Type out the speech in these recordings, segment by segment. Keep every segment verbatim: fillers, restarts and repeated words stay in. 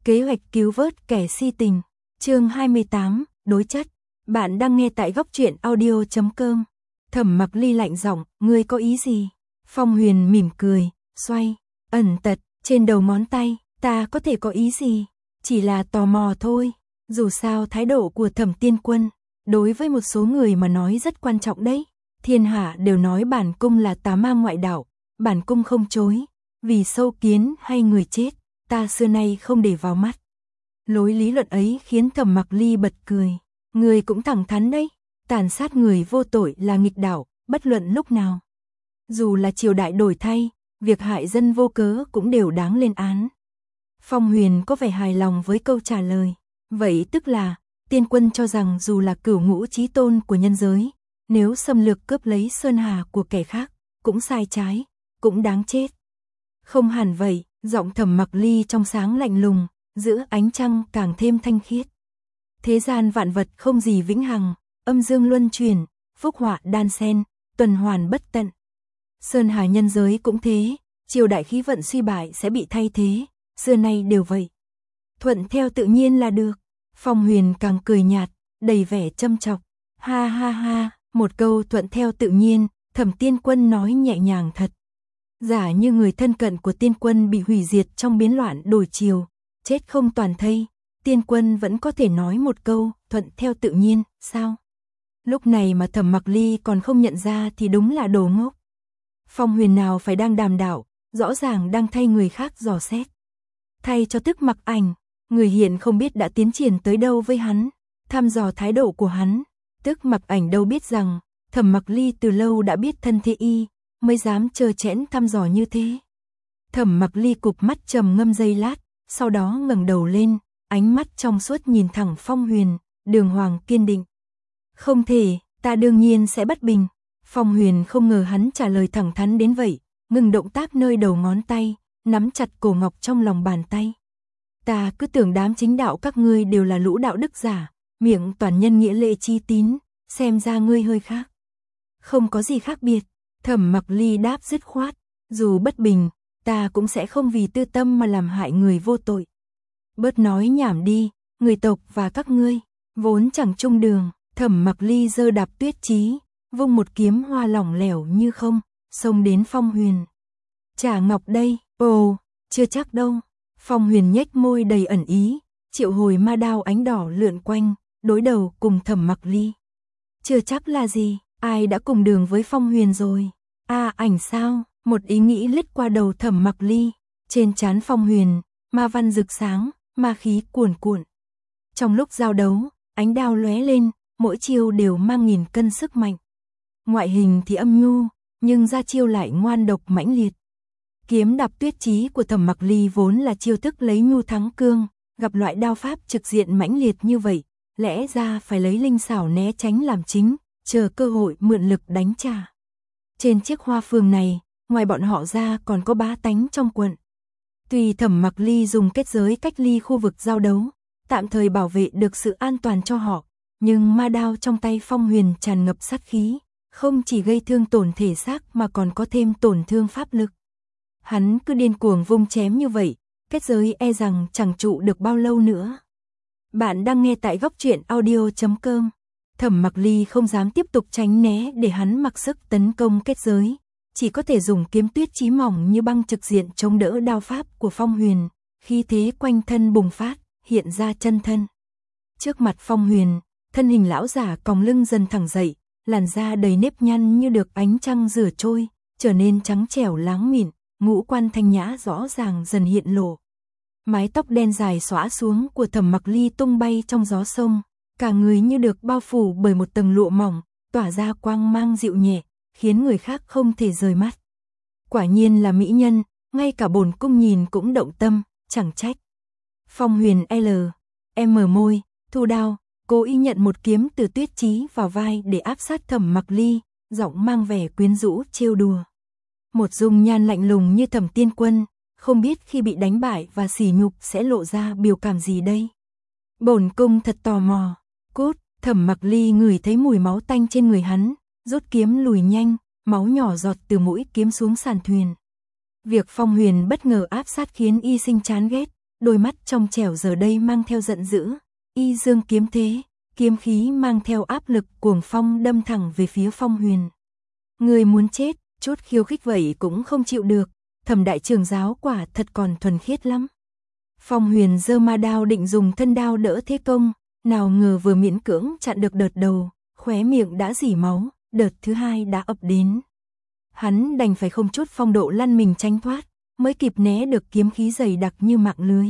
Kế hoạch cứu vớt kẻ si tình, chương hai mươi tám, đối chất. Bạn đang nghe tại góc truyện audio chấm com. Thẩm Mặc Ly lạnh giọng, ngươi có ý gì? Phong Huyền mỉm cười, xoay, ẩn tật, trên đầu ngón tay, ta có thể có ý gì? Chỉ là tò mò thôi. Dù sao thái độ của Thẩm Tiên Quân, đối với một số người mà nói rất quan trọng đấy. Thiên hạ đều nói bản cung là tà ma ngoại đạo, bản cung không chối, vì sâu kiến hay người chết, ta xưa nay không để vào mắt. Lối lý luận ấy khiến Thẩm Mặc Ly bật cười. Người cũng thẳng thắn đấy, tàn sát người vô tội là nghịch đạo, bất luận lúc nào. Dù là triều đại đổi thay, việc hại dân vô cớ cũng đều đáng lên án. Phong Huyền có vẻ hài lòng với câu trả lời. Vậy tức là, Tiên Quân cho rằng dù là cửu ngũ chí tôn của nhân giới, nếu xâm lược cướp lấy sơn hà của kẻ khác, cũng sai trái, cũng đáng chết. Không hẳn vậy, giọng Thẩm Mặc Ly trong sáng lạnh lùng, giữa ánh trăng càng thêm thanh khiết. Thế gian vạn vật không gì vĩnh hằng, âm dương luân chuyển, phúc họa đan xen, tuần hoàn bất tận. Sơn hà nhân giới cũng thế, triều đại khí vận suy bại sẽ bị thay thế, xưa nay đều vậy. Thuận theo tự nhiên là được. Phong Huyền càng cười nhạt, đầy vẻ châm chọc. Ha ha ha, một câu thuận theo tự nhiên, Thẩm Tiên Quân nói nhẹ nhàng thật. Giả như người thân cận của Tiên Quân bị hủy diệt trong biến loạn đổi chiều, chết không toàn thây, Tiên Quân vẫn có thể nói một câu thuận theo tự nhiên, sao? Lúc này mà Thẩm Mặc Ly còn không nhận ra thì đúng là đồ ngốc. Phong Huyền nào phải đang đàm đạo, rõ ràng đang thay người khác dò xét. Thay cho Tức Mặc Ảnh, người hiện không biết đã tiến triển tới đâu với hắn, thăm dò thái độ của hắn. Tức Mặc Ảnh đâu biết rằng, Thẩm Mặc Ly từ lâu đã biết thân thế y, mới dám trơ trẽn thăm dò như thế. Thẩm Mặc Ly cụp mắt trầm ngâm giây lát, sau đó ngẩng đầu lên, ánh mắt trong suốt nhìn thẳng Phong Huyền, đường hoàng kiên định. Không thể, ta đương nhiên sẽ bất bình. Phong Huyền không ngờ hắn trả lời thẳng thắn đến vậy, ngừng động tác nơi đầu ngón tay, nắm chặt cổ ngọc trong lòng bàn tay. Ta cứ tưởng đám chính đạo các ngươi đều là lũ đạo đức giả, miệng toàn nhân nghĩa lệ chi tín, xem ra ngươi hơi khác. Không có gì khác biệt, Thẩm Mặc Ly đáp dứt khoát, dù bất bình, ta cũng sẽ không vì tư tâm mà làm hại người vô tội. Bớt nói nhảm đi, người tộc và các ngươi, vốn chẳng chung đường. Thẩm Mặc Ly giơ đạp tuyết chí, vung một kiếm hoa lỏng lẻo như không, xông đến Phong Huyền. Trả ngọc đây, ồ, chưa chắc đâu. Phong Huyền nhếch môi đầy ẩn ý, triệu hồi ma đao ánh đỏ lượn quanh, đối đầu cùng Thẩm Mặc Ly. Chưa chắc là gì, ai đã cùng đường với Phong Huyền rồi? A à, ảnh sao? Một ý nghĩ lướt qua đầu Thẩm Mặc Ly, trên trán Phong Huyền, ma văn rực sáng, ma khí cuồn cuộn. Trong lúc giao đấu, ánh đao lóe lên, mỗi chiêu đều mang nghìn cân sức mạnh. Ngoại hình thì âm nhu, nhưng ra chiêu lại ngoan độc mãnh liệt. Kiếm đạp tuyết chí của Thẩm Mặc Ly vốn là chiêu thức lấy nhu thắng cương, gặp loại đao pháp trực diện mãnh liệt như vậy, lẽ ra phải lấy linh xảo né tránh làm chính, chờ cơ hội mượn lực đánh trả. Trên chiếc hoa phường này, ngoài bọn họ ra còn có bá tánh trong quận. Tuy Thẩm Mặc Ly dùng kết giới cách ly khu vực giao đấu, tạm thời bảo vệ được sự an toàn cho họ, nhưng ma đao trong tay Phong Huyền tràn ngập sát khí, không chỉ gây thương tổn thể xác mà còn có thêm tổn thương pháp lực. Hắn cứ điên cuồng vung chém như vậy, kết giới e rằng chẳng trụ được bao lâu nữa. Bạn đang nghe tại góc truyện audio chấm com. Thẩm Mặc Ly không dám tiếp tục tránh né để hắn mặc sức tấn công kết giới, chỉ có thể dùng kiếm tuyết chí mỏng như băng trực diện chống đỡ đao pháp của Phong Huyền, khí thế quanh thân bùng phát, hiện ra chân thân. Trước mặt Phong Huyền, thân hình lão giả còng lưng dần thẳng dậy, làn da đầy nếp nhăn như được ánh trăng rửa trôi, trở nên trắng trẻo láng mịn, ngũ quan thanh nhã rõ ràng dần hiện lộ. Mái tóc đen dài xõa xuống của Thẩm Mặc Ly tung bay trong gió sông, cả người như được bao phủ bởi một tầng lụa mỏng, tỏa ra quang mang dịu nhẹ, khiến người khác không thể rời mắt. Quả nhiên là mỹ nhân, ngay cả bổn cung nhìn cũng động tâm, chẳng trách. Phong Huyền L, M môi, thu đao, cố ý nhận một kiếm từ tuyết chí vào vai để áp sát Thẩm Mặc Ly, giọng mang vẻ quyến rũ trêu đùa. Một dung nhan lạnh lùng như Thẩm Tiên Quân, không biết khi bị đánh bại và sỉ nhục sẽ lộ ra biểu cảm gì đây. Bổn cung thật tò mò. Cút, Thẩm Mặc Ly ngửi thấy mùi máu tanh trên người hắn, rút kiếm lùi nhanh, máu nhỏ giọt từ mũi kiếm xuống sàn thuyền. Việc Phong Huyền bất ngờ áp sát khiến y sinh chán ghét, đôi mắt trong trẻo giờ đây mang theo giận dữ, y dương kiếm thế, kiếm khí mang theo áp lực cuồng phong đâm thẳng về phía Phong Huyền. Người muốn chết, chút khiêu khích vậy cũng không chịu được, Thẩm đại trưởng giáo quả thật còn thuần khiết lắm. Phong Huyền giơ ma đao định dùng thân đao đỡ thế công, nào ngờ vừa miễn cưỡng chặn được đợt đầu, khóe miệng đã rỉ máu, đợt thứ hai đã ập đến. Hắn đành phải không chút phong độ lăn mình tránh thoát, mới kịp né được kiếm khí dày đặc như mạng lưới.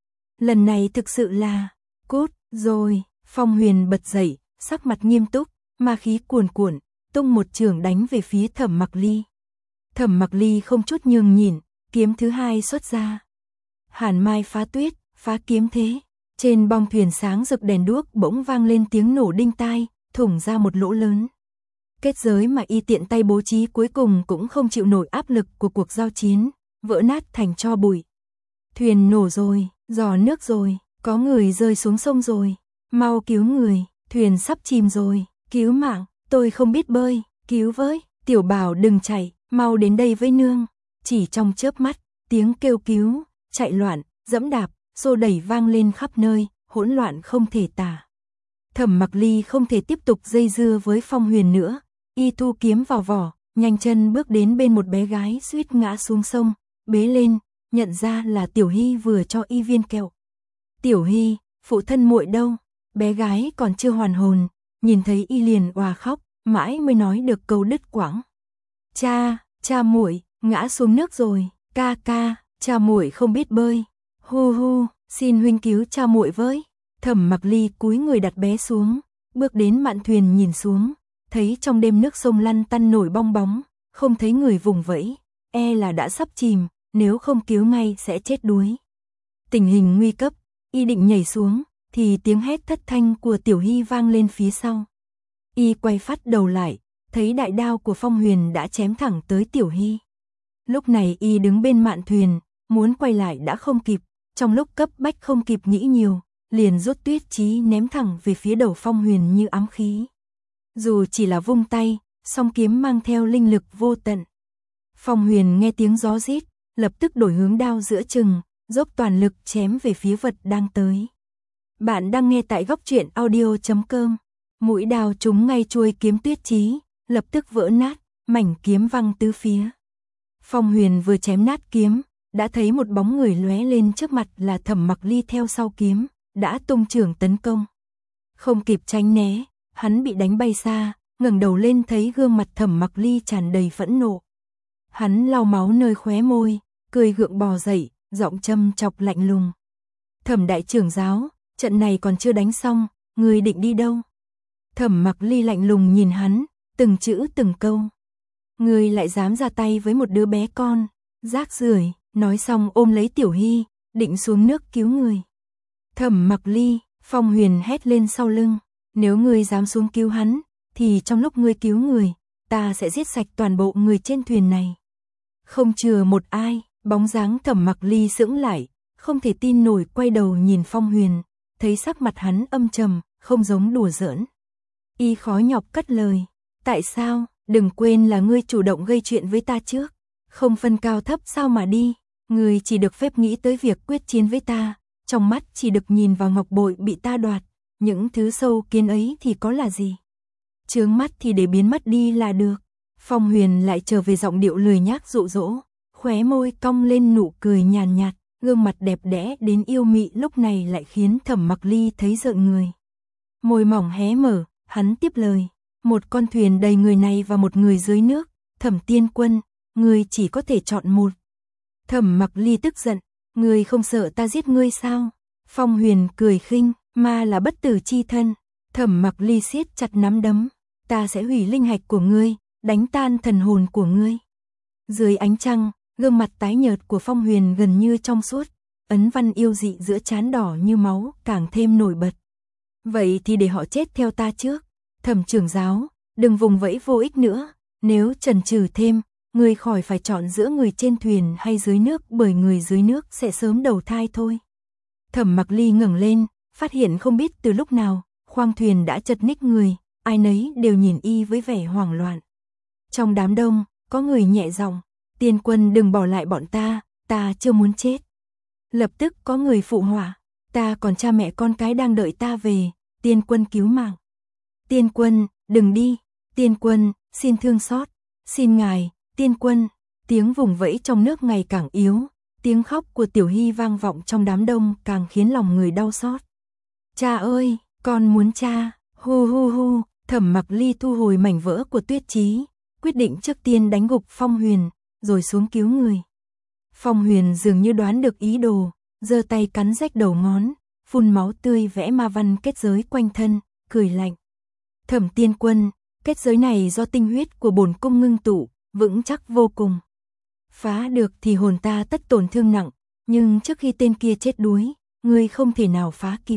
Lần này thực sự là, cút, rồi, Phong Huyền bật dậy, sắc mặt nghiêm túc, ma khí cuồn cuộn, tung một chưởng đánh về phía Thẩm Mặc Ly. Thẩm Mặc Ly không chút nhường nhịn, kiếm thứ hai xuất ra. Hàn mai phá tuyết, phá kiếm thế. Trên bong thuyền sáng rực đèn đuốc bỗng vang lên tiếng nổ đinh tai, thủng ra một lỗ lớn. Kết giới mà y tiện tay bố trí cuối cùng cũng không chịu nổi áp lực của cuộc giao chiến, vỡ nát thành tro bụi. Thuyền nổ rồi, giò nước rồi, có người rơi xuống sông rồi, mau cứu người, thuyền sắp chìm rồi, cứu mạng, tôi không biết bơi, cứu với, Tiểu Bảo đừng chạy, mau đến đây với nương. Chỉ trong chớp mắt, tiếng kêu cứu, chạy loạn, dẫm đạp, xô đẩy vang lên khắp nơi, hỗn loạn không thể tả. Thẩm Mặc Ly không thể tiếp tục dây dưa với Phong Huyền nữa, y thu kiếm vào vỏ, nhanh chân bước đến bên một bé gái suýt ngã xuống sông, bế lên, nhận ra là Tiểu Hy vừa cho y viên kẹo. Tiểu Hy, phụ thân muội đâu? Bé gái còn chưa hoàn hồn, nhìn thấy y liền òa khóc, mãi mới nói được câu đứt quãng. Cha, cha muội ngã xuống nước rồi, ca ca, cha muội không biết bơi. Hu hu, xin huynh cứu cha muội với. Thẩm Mặc Ly cúi người đặt bé xuống, bước đến mạn thuyền nhìn xuống, thấy trong đêm nước sông lăn tăn nổi bong bóng, không thấy người vùng vẫy, e là đã sắp chìm, nếu không cứu ngay sẽ chết đuối. Tình hình nguy cấp, y định nhảy xuống, thì tiếng hét thất thanh của Tiểu Hy vang lên phía sau. Y quay phát đầu lại, thấy đại đao của Phong Huyền đã chém thẳng tới Tiểu Hy. Lúc này y đứng bên mạn thuyền, muốn quay lại đã không kịp, trong lúc cấp bách không kịp nghĩ nhiều, liền rút tuyết chí ném thẳng về phía đầu Phong Huyền như ám khí. Dù chỉ là vung tay, song kiếm mang theo linh lực vô tận. Phong Huyền nghe tiếng gió rít, lập tức đổi hướng đao giữa chừng, dốc toàn lực chém về phía vật đang tới. Bạn đang nghe tại góc truyện audio chấm com. Mũi đao trúng ngay chuôi kiếm tuyết chí, lập tức vỡ nát, mảnh kiếm văng tứ phía. Phong Huyền vừa chém nát kiếm, đã thấy một bóng người lóe lên trước mặt là Thẩm Mặc Ly theo sau kiếm, đã tung chưởng tấn công. Không kịp tránh né, hắn bị đánh bay xa, ngẩng đầu lên thấy gương mặt Thẩm Mặc Ly tràn đầy phẫn nộ. Hắn lau máu nơi khóe môi, cười gượng bò dậy, giọng châm chọc lạnh lùng. Thẩm đại trưởng giáo, trận này còn chưa đánh xong, người định đi đâu? Thẩm Mặc Ly lạnh lùng nhìn hắn, từng chữ từng câu. Người lại dám ra tay với một đứa bé con, rác rưởi. Nói xong ôm lấy Tiểu Hy, định xuống nước cứu người. Thẩm Mặc Ly, Phong Huyền hét lên sau lưng, nếu ngươi dám xuống cứu hắn, thì trong lúc ngươi cứu người, ta sẽ giết sạch toàn bộ người trên thuyền này. Không chừa một ai, bóng dáng Thẩm Mặc Ly sững lại, không thể tin nổi quay đầu nhìn Phong Huyền, thấy sắc mặt hắn âm trầm, không giống đùa giỡn. Y khó nhọc cất lời, tại sao, đừng quên là ngươi chủ động gây chuyện với ta trước, không phân cao thấp sao mà đi. Người chỉ được phép nghĩ tới việc quyết chiến với ta, trong mắt chỉ được nhìn vào ngọc bội bị ta đoạt, những thứ sâu kiến ấy thì có là gì? Chướng mắt thì để biến mất đi là được. Phong Huyền lại trở về giọng điệu lười nhác dụ dỗ, khóe môi cong lên nụ cười nhàn nhạt, gương mặt đẹp đẽ đến yêu mị lúc này lại khiến Thẩm Mặc Ly thấy rợn người. Môi mỏng hé mở, hắn tiếp lời, một con thuyền đầy người này và một người dưới nước, Thẩm Tiên Quân, người chỉ có thể chọn một. Thẩm Mặc Ly tức giận, ngươi không sợ ta giết ngươi sao? Phong Huyền cười khinh, ma là bất tử chi thân. Thẩm Mặc Ly siết chặt nắm đấm, ta sẽ hủy linh hạch của ngươi, đánh tan thần hồn của ngươi. Dưới ánh trăng, gương mặt tái nhợt của Phong Huyền gần như trong suốt, ấn văn yêu dị giữa trán đỏ như máu càng thêm nổi bật. Vậy thì để họ chết theo ta trước. Thẩm trưởng giáo, đừng vùng vẫy vô ích nữa, nếu chần chừ thêm, người khỏi phải chọn giữa người trên thuyền hay dưới nước, bởi người dưới nước sẽ sớm đầu thai thôi. Thẩm Mặc Ly ngẩng lên, phát hiện không biết từ lúc nào, khoang thuyền đã chật ních người, ai nấy đều nhìn y với vẻ hoảng loạn. Trong đám đông, có người nhẹ giọng, Tiên Quân đừng bỏ lại bọn ta, ta chưa muốn chết. Lập tức có người phụ họa, ta còn cha mẹ con cái đang đợi ta về, tiên quân cứu mạng. Tiên quân, đừng đi, tiên quân, xin thương xót, xin ngài, tiên quân. Tiếng vùng vẫy trong nước ngày càng yếu, tiếng khóc của Tiểu Hy vang vọng trong đám đông càng khiến lòng người đau xót. Cha ơi, con muốn cha, hu hu hu. Thẩm Mặc Ly thu hồi mảnh vỡ của Tuyết Chí, quyết định trước tiên đánh gục Phong Huyền, rồi xuống cứu người. Phong Huyền dường như đoán được ý đồ, giơ tay cắn rách đầu ngón, phun máu tươi vẽ ma văn kết giới quanh thân, cười lạnh. Thẩm tiên quân, kết giới này do tinh huyết của bổn cung ngưng tụ, vững chắc vô cùng. Phá được thì hồn ta tất tổn thương nặng, nhưng trước khi tên kia chết đuối, ngươi không thể nào phá kịp.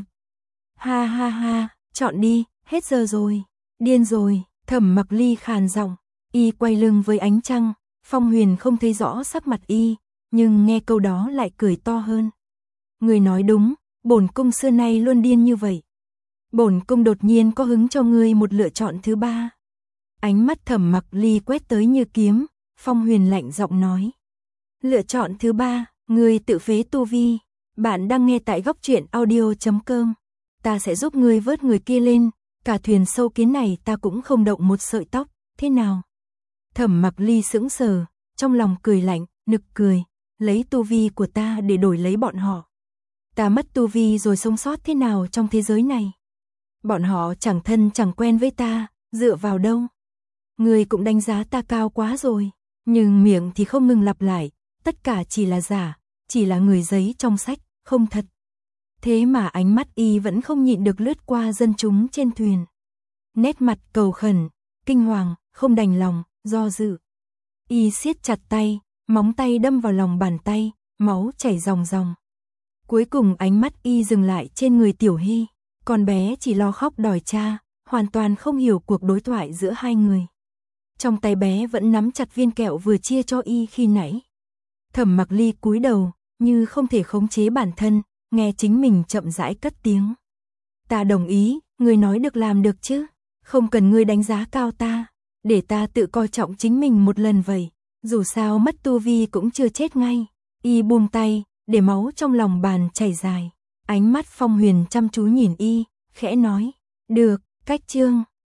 Ha ha ha, chọn đi, hết giờ rồi, điên rồi. Thẩm Mặc Ly khàn giọng, y quay lưng với ánh trăng, Phong Huyền không thấy rõ sắc mặt y, nhưng nghe câu đó lại cười to hơn. Ngươi nói đúng, bổn cung xưa nay luôn điên như vậy. Bổn cung đột nhiên có hứng cho ngươi một lựa chọn thứ ba. Ánh mắt Thẩm Mặc Ly quét tới như kiếm, Phong Huyền lạnh giọng nói. Lựa chọn thứ ba, ngươi tự phế tu vi. Bạn đang nghe tại góc truyện audio chấm com. Ta sẽ giúp ngươi vớt người kia lên, cả thuyền sâu kiến này ta cũng không động một sợi tóc, thế nào? Thẩm Mặc Ly sững sờ, trong lòng cười lạnh, nực cười, lấy tu vi của ta để đổi lấy bọn họ. Ta mất tu vi rồi sống sót thế nào trong thế giới này? Bọn họ chẳng thân chẳng quen với ta, dựa vào đâu? Ngươi cũng đánh giá ta cao quá rồi, nhưng miệng thì không ngừng lặp lại, tất cả chỉ là giả, chỉ là người giấy trong sách, không thật. Thế mà ánh mắt y vẫn không nhịn được lướt qua dân chúng trên thuyền. Nét mặt cầu khẩn, kinh hoàng, không đành lòng, do dự. Y siết chặt tay, móng tay đâm vào lòng bàn tay, máu chảy ròng ròng. Cuối cùng ánh mắt y dừng lại trên người Tiểu Hy, con bé chỉ lo khóc đòi cha, hoàn toàn không hiểu cuộc đối thoại giữa hai người. Trong tay bé vẫn nắm chặt viên kẹo vừa chia cho y khi nãy. Thẩm Mặc Ly cúi đầu, như không thể khống chế bản thân, nghe chính mình chậm rãi cất tiếng. Ta đồng ý, ngươi nói được làm được chứ, không cần ngươi đánh giá cao ta, để ta tự coi trọng chính mình một lần vậy, dù sao mất tu vi cũng chưa chết ngay. Y buông tay, để máu trong lòng bàn chảy dài. Ánh mắt Phong Huyền chăm chú nhìn y, khẽ nói, được, cách chương.